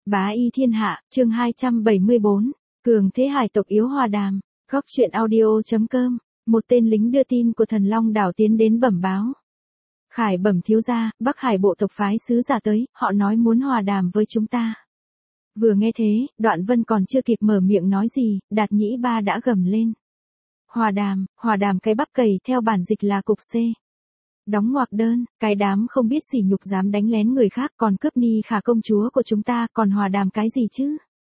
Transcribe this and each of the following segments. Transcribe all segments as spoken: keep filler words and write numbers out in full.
Bá y thiên hạ, chương hai trăm bảy mươi bốn, cường thế hải tộc yếu hòa đàm, góc truyện audio.com, một tên lính đưa tin của thần Long đảo tiến đến bẩm báo. Khải bẩm thiếu gia, Bắc Hải bộ tộc phái sứ giả tới, họ nói muốn hòa đàm với chúng ta. Vừa nghe thế, Đoạn Vân còn chưa kịp mở miệng nói gì, Đạt Nhĩ Ba đã gầm lên. Hòa đàm, hòa đàm cái bắp cầy theo bản dịch là cục C. Đóng ngoặc đơn, cái đám không biết sỉ nhục dám đánh lén người khác còn cướp Ni Khả công chúa của chúng ta còn hòa đàm cái gì chứ?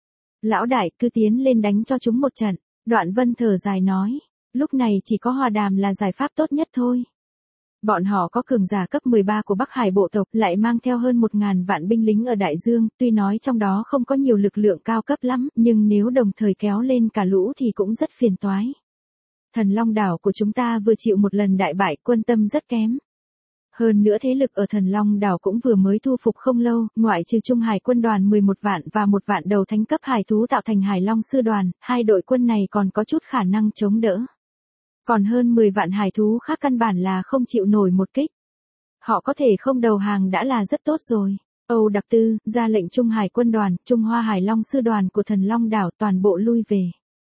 Lão đại cứ tiến lên đánh cho chúng một trận, Đoạn Vân thở dài nói, lúc này chỉ có hòa đàm là giải pháp tốt nhất thôi. Bọn họ có cường giả cấp mười ba của Bắc Hải bộ tộc lại mang theo hơn một ngàn vạn binh lính ở Đại Dương, tuy nói trong đó không có nhiều lực lượng cao cấp lắm, nhưng nếu đồng thời kéo lên cả lũ thì cũng rất phiền toái. Thần Long đảo của chúng ta vừa chịu một lần đại bại, quân tâm rất kém. Hơn nữa thế lực ở Thần Long đảo cũng vừa mới thu phục không lâu, ngoại trừ Trung Hải quân đoàn mười một vạn và một vạn đầu thánh cấp hải thú tạo thành Hải Long sư đoàn, hai đội quân này còn có chút khả năng chống đỡ. Còn hơn mười vạn hải thú khác căn bản là không chịu nổi một kích. Họ có thể không đầu hàng đã là rất tốt rồi. Âu Đặc Tư ra lệnh Trung Hải quân đoàn, Trung Hoa Hải Long sư đoàn của Thần Long đảo toàn bộ lui về.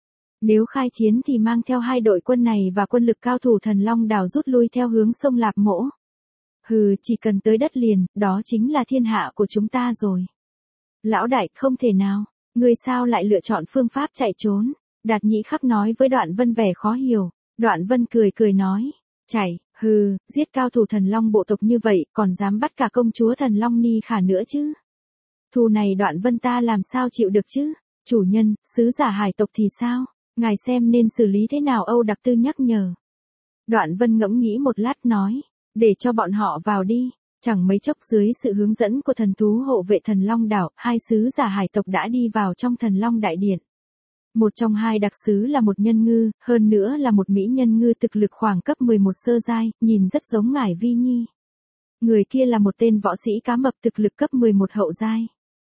Nếu khai chiến thì mang theo hai đội quân này và quân lực cao thủ Thần Long đảo rút lui theo hướng sông Lạp Mỗ. Hừ, chỉ cần tới đất liền, đó chính là thiên hạ của chúng ta rồi. Lão đại, không thể nào, người sao lại lựa chọn phương pháp chạy trốn? Đạt Nhĩ Khắp nói với Đoạn Vân vẻ khó hiểu. Đoạn Vân cười cười nói, chạy, hừ, giết cao thủ Thần Long bộ tộc như vậy, còn dám bắt cả công chúa Thần Long Ni Khả nữa chứ? Thù này Đoạn Vân ta làm sao chịu được chứ? Chủ nhân, sứ giả hải tộc thì sao? Ngài xem nên xử lý thế nào? Âu Đặc Tư nhắc nhở. Đoạn Vân ngẫm nghĩ một lát nói, để cho bọn họ vào đi. Chẳng mấy chốc dưới sự hướng dẫn của thần thú hộ vệ Thần Long đảo, hai sứ giả hải tộc đã đi vào trong Thần Long đại điện. Một trong hai đặc sứ là một nhân ngư, hơn nữa là một mỹ nhân ngư thực lực khoảng cấp mười một sơ giai, nhìn rất giống Ngải Vi Nhi. Người kia là một tên võ sĩ cá mập thực lực cấp mười một hậu giai.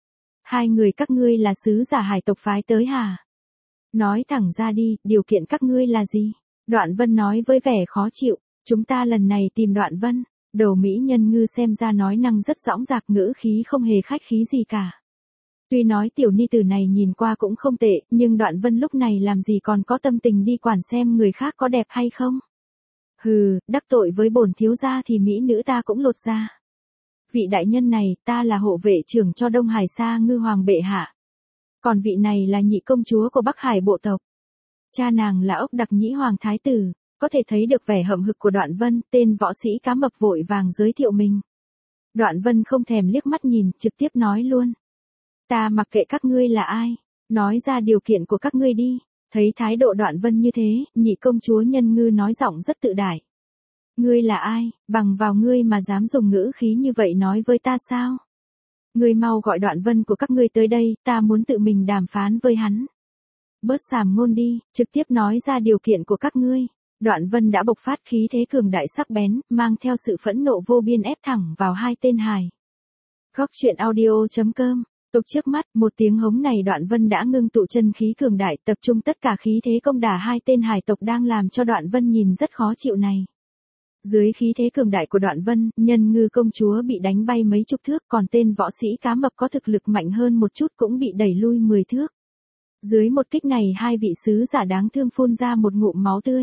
Hai người các ngươi là sứ giả hải tộc phái tới hả? Nói thẳng ra đi, điều kiện các ngươi là gì? Đoạn Vân nói với vẻ khó chịu, chúng ta lần này tìm Đoạn Vân. Đầu mỹ nhân ngư xem ra nói năng rất dõng dạc, ngữ khí không hề khách khí gì cả. Tuy nói tiểu ni tử này nhìn qua cũng không tệ, nhưng Đoạn Vân lúc này làm gì còn có tâm tình đi quản xem người khác có đẹp hay không. Hừ, đắc tội với bổn thiếu gia thì mỹ nữ ta cũng lột ra. Vị đại nhân này, ta là hộ vệ trưởng cho Đông Hải Sa Ngư Hoàng bệ hạ. Còn vị này là nhị công chúa của Bắc Hải bộ tộc. Cha nàng là Ốc Đặc Nhĩ Hoàng thái tử, có thể thấy được vẻ hậm hực của Đoạn Vân, tên võ sĩ cá mập vội vàng giới thiệu mình. Đoạn Vân không thèm liếc mắt nhìn, trực tiếp nói luôn. Ta mặc kệ các ngươi là ai, nói ra điều kiện của các ngươi đi. Thấy thái độ Đoạn Vân như thế, nhị công chúa Nhân Ngư nói giọng rất tự đại. Ngươi là ai, bằng vào ngươi mà dám dùng ngữ khí như vậy nói với ta sao? Ngươi mau gọi Đoạn Vân của các ngươi tới đây, ta muốn tự mình đàm phán với hắn. Bớt sàm ngôn đi, trực tiếp nói ra điều kiện của các ngươi. Đoạn Vân đã bộc phát khí thế cường đại sắc bén, mang theo sự phẫn nộ vô biên ép thẳng vào hai tên hài. Góc truyện audio.com. Tục trước mắt, một tiếng hống này Đoạn Vân đã ngưng tụ chân khí cường đại, tập trung tất cả khí thế công đả hai tên hải tộc đang làm cho Đoạn Vân nhìn rất khó chịu này. Dưới khí thế cường đại của Đoạn Vân, Nhân Ngư công chúa bị đánh bay mấy chục thước, còn tên võ sĩ cá mập có thực lực mạnh hơn một chút cũng bị đẩy lui mười thước. Dưới một kích này hai vị sứ giả đáng thương phun ra một ngụm máu tươi.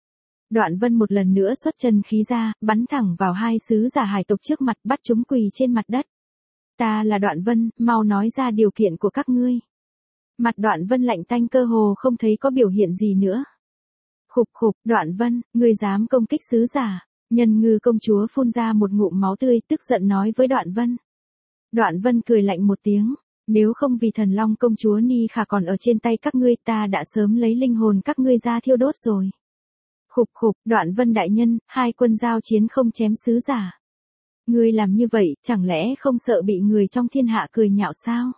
Đoạn Vân một lần nữa xuất chân khí ra, bắn thẳng vào hai sứ giả hải tộc trước mặt, bắt chúng quỳ trên mặt đất. Ta là Đoạn Vân, mau nói ra điều kiện của các ngươi. Mặt Đoạn Vân lạnh tanh cơ hồ không thấy có biểu hiện gì nữa. Khục khục, Đoạn Vân, ngươi dám công kích sứ giả. Nhân Ngư công chúa phun ra một ngụm máu tươi, tức giận nói với Đoạn Vân. Đoạn Vân cười lạnh một tiếng, nếu không vì Thần Long công chúa Ni Khả còn ở trên tay các ngươi, ta đã sớm lấy linh hồn các ngươi ra thiêu đốt rồi. Khục khục, Đoạn Vân đại nhân, hai quân giao chiến không chém sứ giả. Ngươi làm như vậy, chẳng lẽ không sợ bị người trong thiên hạ cười nhạo sao?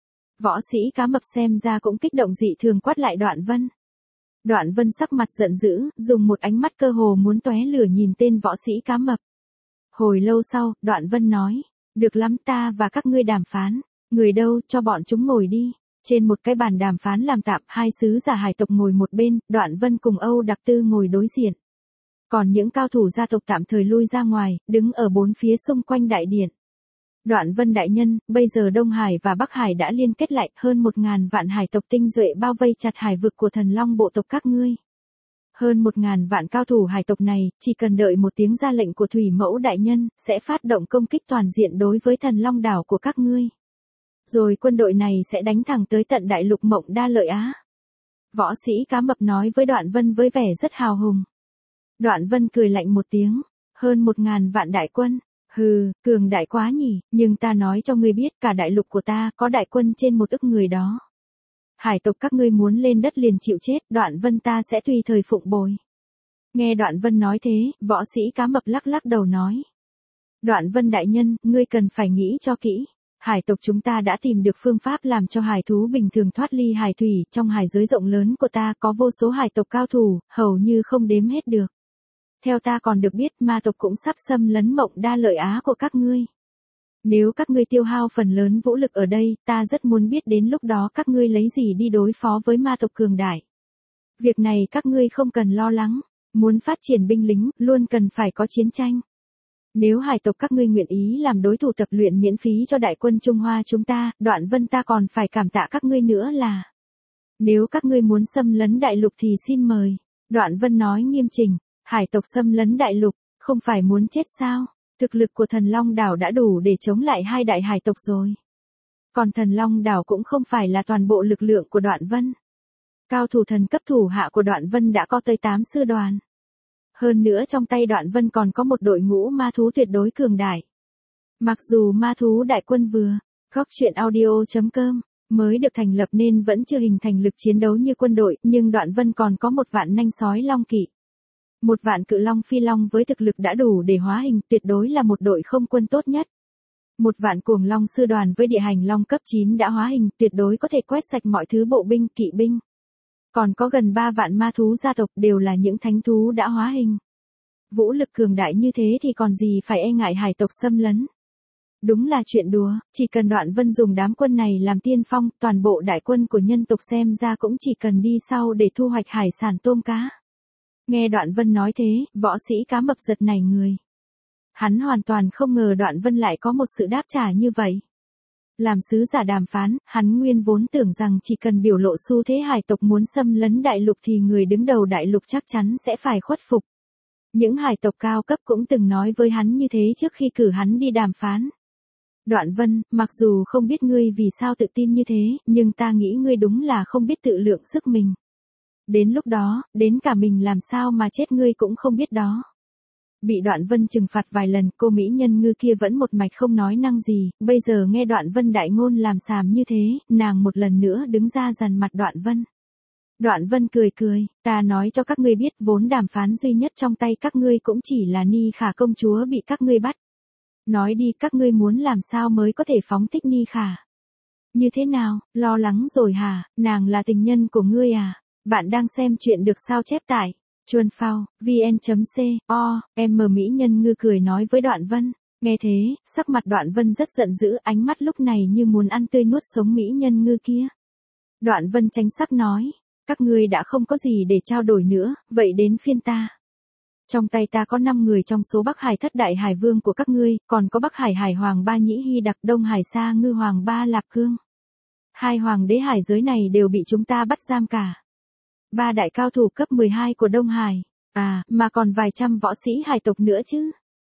Võ sĩ cá mập xem ra cũng kích động dị thường quát lại Đoạn Vân. Đoạn Vân sắc mặt giận dữ, dùng một ánh mắt cơ hồ muốn tóe lửa nhìn tên võ sĩ cá mập. Hồi lâu sau, Đoạn Vân nói, được lắm, ta và các ngươi đàm phán, người đâu, cho bọn chúng ngồi đi. Trên một cái bàn đàm phán làm tạm, hai sứ giả hải tộc ngồi một bên, Đoạn Vân cùng Âu Đặc Tư ngồi đối diện. Còn những cao thủ gia tộc tạm thời lui ra ngoài, đứng ở bốn phía xung quanh đại điện. Đoạn Vân đại nhân, bây giờ Đông Hải và Bắc Hải đã liên kết lại, hơn một ngàn vạn hải tộc tinh duệ bao vây chặt hải vực của thần long bộ tộc các ngươi. Hơn một ngàn vạn cao thủ hải tộc này, chỉ cần đợi một tiếng ra lệnh của Thủy Mẫu đại nhân, sẽ phát động công kích toàn diện đối với thần long đảo của các ngươi. Rồi quân đội này sẽ đánh thẳng tới tận đại lục Mộng Đa Lợi Á. Võ sĩ Cá Mập nói với Đoạn Vân với vẻ rất hào hùng. Đoạn Vân cười lạnh một tiếng, hơn một ngàn vạn đại quân. Hừ, cường đại quá nhỉ, nhưng ta nói cho ngươi biết cả đại lục của ta có đại quân trên một ức người đó. Hải tộc các ngươi muốn lên đất liền chịu chết, Đoạn Vân ta sẽ tùy thời phụng bồi. Nghe Đoạn Vân nói thế, võ sĩ Cá Mập lắc lắc đầu nói. Đoạn Vân đại nhân, ngươi cần phải nghĩ cho kỹ. Hải tộc chúng ta đã tìm được phương pháp làm cho hải thú bình thường thoát ly hải thủy, trong hải giới rộng lớn của ta có vô số hải tộc cao thủ, hầu như không đếm hết được. Theo ta còn được biết ma tộc cũng sắp xâm lấn Mộng Đa Lợi Á của các ngươi. Nếu các ngươi tiêu hao phần lớn vũ lực ở đây, ta rất muốn biết đến lúc đó các ngươi lấy gì đi đối phó với ma tộc cường đại. Việc này các ngươi không cần lo lắng, muốn phát triển binh lính, luôn cần phải có chiến tranh. Nếu hải tộc các ngươi nguyện ý làm đối thủ tập luyện miễn phí cho đại quân Trung Hoa chúng ta, Đoạn Vân ta còn phải cảm tạ các ngươi nữa là. Nếu các ngươi muốn xâm lấn đại lục thì xin mời. Đoạn Vân nói nghiêm chỉnh. Hải tộc xâm lấn đại lục, không phải muốn chết sao? Thực lực của thần Long đảo đã đủ để chống lại hai đại hải tộc rồi. Còn thần Long đảo cũng không phải là toàn bộ lực lượng của Đoạn Vân. Cao thủ thần cấp thủ hạ của Đoạn Vân đã có tới tám sư đoàn. Hơn nữa trong tay Đoạn Vân còn có một đội ngũ ma thú tuyệt đối cường đại. Mặc dù ma thú đại quân vừa, góc truyện audio chấm com, mới được thành lập nên vẫn chưa hình thành lực chiến đấu như quân đội, nhưng Đoạn Vân còn có một vạn nanh sói long kỵ. Một vạn cự long phi long với thực lực đã đủ để hóa hình, tuyệt đối là một đội không quân tốt nhất. Một vạn cuồng long sư đoàn với địa hành long cấp chín đã hóa hình, tuyệt đối có thể quét sạch mọi thứ bộ binh, kỵ binh. Còn có gần ba vạn ma thú gia tộc đều là những thánh thú đã hóa hình. Vũ lực cường đại như thế thì còn gì phải e ngại hải tộc xâm lấn. Đúng là chuyện đùa, chỉ cần Đoạn Vân dùng đám quân này làm tiên phong, toàn bộ đại quân của nhân tộc xem ra cũng chỉ cần đi sau để thu hoạch hải sản tôm cá. Nghe Đoạn Vân nói thế, võ sĩ Cá Mập giật nảy người. Hắn hoàn toàn không ngờ Đoạn Vân lại có một sự đáp trả như vậy. Làm sứ giả đàm phán, hắn nguyên vốn tưởng rằng chỉ cần biểu lộ xu thế hải tộc muốn xâm lấn đại lục thì người đứng đầu đại lục chắc chắn sẽ phải khuất phục. Những hải tộc cao cấp cũng từng nói với hắn như thế trước khi cử hắn đi đàm phán. Đoạn Vân, mặc dù không biết ngươi vì sao tự tin như thế, nhưng ta nghĩ ngươi đúng là không biết tự lượng sức mình. Đến lúc đó, đến cả mình làm sao mà chết ngươi cũng không biết đó. Bị Đoạn Vân trừng phạt vài lần, cô mỹ nhân ngư kia vẫn một mạch không nói năng gì, bây giờ nghe Đoạn Vân đại ngôn làm xàm như thế, nàng một lần nữa đứng ra dằn mặt Đoạn Vân. Đoạn Vân cười cười, ta nói cho các ngươi biết vốn đàm phán duy nhất trong tay các ngươi cũng chỉ là Ni Khả công chúa bị các ngươi bắt. Nói đi các ngươi muốn làm sao mới có thể phóng thích Ni Khả. Như thế nào, lo lắng rồi hả, nàng là tình nhân của ngươi à? Bạn đang xem chuyện được sao chép tại chuan phao vn chấm co, em mờ mỹ nhân ngư cười nói với Đoạn Vân. Nghe thế, sắc mặt Đoạn Vân rất giận dữ, ánh mắt lúc này như muốn ăn tươi nuốt sống mỹ nhân ngư kia. Đoạn Vân tránh sắc nói, các ngươi đã không có gì để trao đổi nữa, vậy đến phiên ta. Trong tay ta có năm người trong số Bắc Hải thất đại hải vương của các ngươi, còn có Bắc Hải hải hoàng Ba Nhĩ Hy Đặc, Đông Hải Sa Ngư hoàng Ba Lạp Cương. Hai hoàng đế hải giới này đều bị chúng ta bắt giam cả. Ba đại cao thủ cấp mười hai của Đông Hải, à, mà còn vài trăm võ sĩ hải tộc nữa chứ.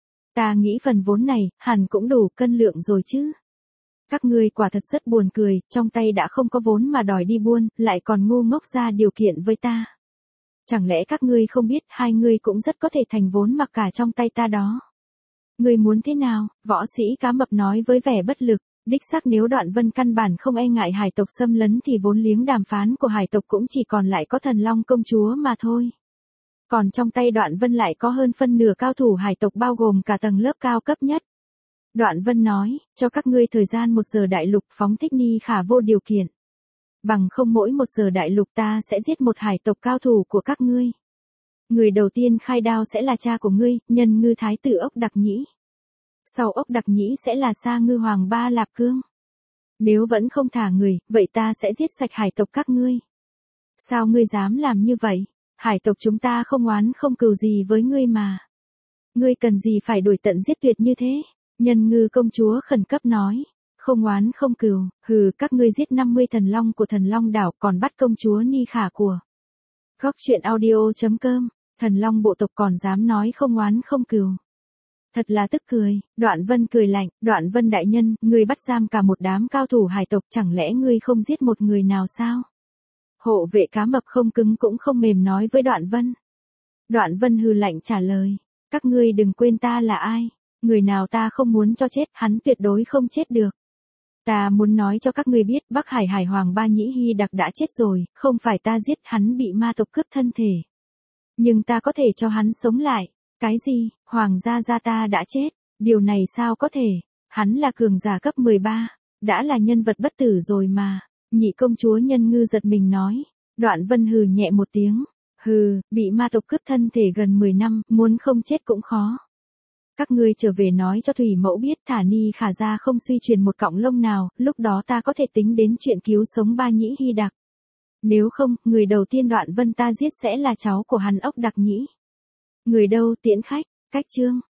Ta nghĩ phần vốn này, hẳn cũng đủ cân lượng rồi chứ. Các ngươi quả thật rất buồn cười, trong tay đã không có vốn mà đòi đi buôn, lại còn ngu ngốc ra điều kiện với ta. Chẳng lẽ các ngươi không biết hai ngươi cũng rất có thể thành vốn mặc cả trong tay ta đó. Ngươi muốn thế nào? Võ sĩ Cá Mập nói với vẻ bất lực. Đích xác nếu Đoạn Vân căn bản không e ngại hải tộc xâm lấn thì vốn liếng đàm phán của hải tộc cũng chỉ còn lại có thần long công chúa mà thôi. Còn trong tay Đoạn Vân lại có hơn phân nửa cao thủ hải tộc bao gồm cả tầng lớp cao cấp nhất. Đoạn Vân nói, cho các ngươi thời gian một giờ đại lục phóng thích Ni Khả vô điều kiện. Bằng không mỗi một giờ đại lục ta sẽ giết một hải tộc cao thủ của các ngươi. Người đầu tiên khai đao sẽ là cha của ngươi, Nhân Ngư Thái tử Ốc Đặc Nhĩ. Sau Ốc Đặc Nhĩ sẽ là Sa Ngư hoàng Ba Lạp Cương. Nếu vẫn không thả người, vậy ta sẽ giết sạch hải tộc các ngươi. Sao ngươi dám làm như vậy? Hải tộc chúng ta không oán không cừu gì với ngươi mà. Ngươi cần gì phải đuổi tận giết tuyệt như thế? Nhân Ngư công chúa khẩn cấp nói, không oán không cừu, hừ, các ngươi giết năm mươi thần long của thần long đảo còn bắt công chúa Ni Khả của. Góc truyện audio.com, thần long bộ tộc còn dám nói không oán không cừu. Thật là tức cười, Đoạn Vân cười lạnh, Đoạn Vân đại nhân, ngươi bắt giam cả một đám cao thủ hải tộc, chẳng lẽ ngươi không giết một người nào sao? Hộ vệ cá mập không cứng cũng không mềm nói với Đoạn Vân. Đoạn Vân hừ lạnh trả lời, các ngươi đừng quên ta là ai, người nào ta không muốn cho chết, hắn tuyệt đối không chết được. Ta muốn nói cho các ngươi biết, Bắc Hải Hải Hoàng Ba Nhĩ Hy Đặc đã chết rồi, không phải ta giết hắn, bị ma tộc cướp thân thể. Nhưng ta có thể cho hắn sống lại. Cái gì, Hoàng gia gia ta đã chết, điều này sao có thể, hắn là cường giả cấp mười ba, đã là nhân vật bất tử rồi mà. Nhị công chúa Nhân Ngư giật mình nói. Đoạn Vân hừ nhẹ một tiếng, hừ, bị ma tộc cướp thân thể gần mười năm, muốn không chết cũng khó. Các ngươi trở về nói cho Thủy Mẫu biết, thả Ni Khả ra không suy truyền một cọng lông nào, lúc đó ta có thể tính đến chuyện cứu sống Ba Nhĩ Hy Đặc. Nếu không, người đầu tiên Đoạn Vân ta giết sẽ là cháu của hắn, Ốc Đặc Nhĩ. Người đâu, tiễn khách, cách chương.